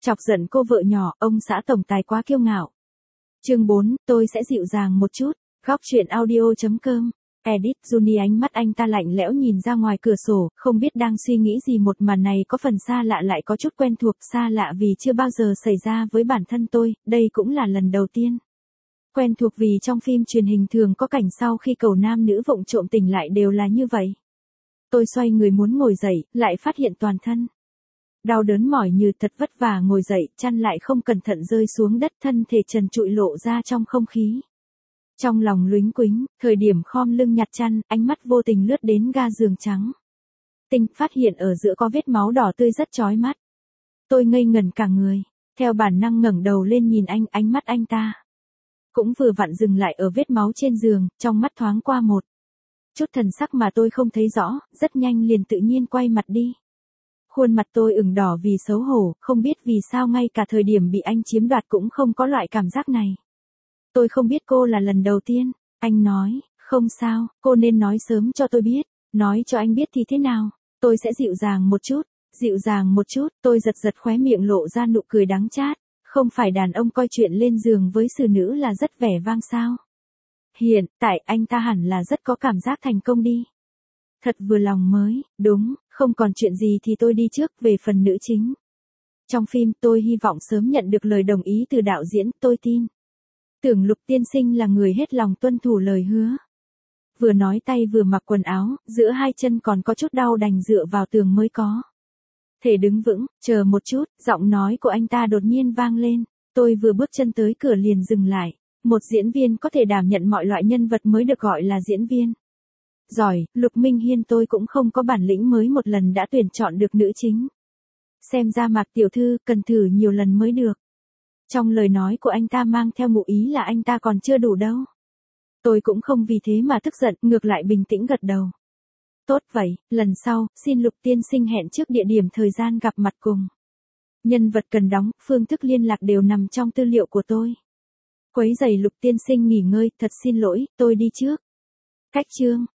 Chọc giận cô vợ nhỏ, ông xã tổng tài quá kiêu ngạo. Chương 4, tôi sẽ dịu dàng một chút. Góc truyện audio.com. Edit Juni, ánh mắt anh ta lạnh lẽo nhìn ra ngoài cửa sổ, không biết đang suy nghĩ gì. Một màn này có phần xa lạ lại có chút quen thuộc, xa lạ vì chưa bao giờ xảy ra với bản thân tôi, đây cũng là lần đầu tiên. Quen thuộc vì trong phim truyền hình thường có cảnh sau khi cậu nam nữ vụng trộm tỉnh lại đều là như vậy. Tôi xoay người muốn ngồi dậy, lại phát hiện toàn thân đau đớn mỏi như thật vất vả ngồi dậy, chăn lại không cẩn thận rơi xuống đất, thân thể trần trụi lộ ra trong không khí. Trong lòng luếnh quính, thời điểm khom lưng nhặt chăn, ánh mắt vô tình lướt đến ga giường trắng tinh, phát hiện ở giữa có vết máu đỏ tươi rất chói mắt. Tôi ngây ngẩn cả người, theo bản năng ngẩng đầu lên nhìn anh, ánh mắt anh ta cũng vừa vặn dừng lại ở vết máu trên giường, trong mắt thoáng qua một chút thần sắc mà tôi không thấy rõ, rất nhanh liền tự nhiên quay mặt đi. Khuôn mặt tôi ửng đỏ vì xấu hổ, không biết vì sao ngay cả thời điểm bị anh chiếm đoạt cũng không có loại cảm giác này. Tôi không biết cô là lần đầu tiên. Anh nói, không sao, cô nên nói sớm cho tôi biết. Nói cho anh biết thì thế nào, tôi sẽ dịu dàng một chút. Dịu dàng một chút, tôi giật giật khóe miệng lộ ra nụ cười đắng chát. Không phải đàn ông coi chuyện lên giường với xử nữ là rất vẻ vang sao? Hiện tại anh ta hẳn là rất có cảm giác thành công đi. Thật vừa lòng mới, đúng, không còn chuyện gì thì tôi đi trước. Về phần nữ chính trong phim, tôi hy vọng sớm nhận được lời đồng ý từ đạo diễn, tôi tin tưởng Lục tiên sinh là người hết lòng tuân thủ lời hứa. Vừa nói tay vừa mặc quần áo, giữa hai chân còn có chút đau đành dựa vào tường mới có thể đứng vững. Chờ một chút, giọng nói của anh ta đột nhiên vang lên. Tôi vừa bước chân tới cửa liền dừng lại. Một diễn viên có thể đảm nhận mọi loại nhân vật mới được gọi là diễn viên giỏi. Lục Minh Hiên, tôi cũng không có bản lĩnh mới một lần đã tuyển chọn được nữ chính. Xem ra Mạc tiểu thư cần thử nhiều lần mới được. Trong lời nói của anh ta mang theo ngụ ý là anh ta còn chưa đủ đâu. Tôi cũng không vì thế mà tức giận, ngược lại bình tĩnh gật đầu. Tốt vậy, lần sau, xin Lục tiên sinh hẹn trước địa điểm thời gian gặp mặt cùng nhân vật cần đóng, phương thức liên lạc đều nằm trong tư liệu của tôi. Quấy rầy Lục tiên sinh nghỉ ngơi, thật xin lỗi, tôi đi trước. Cách chương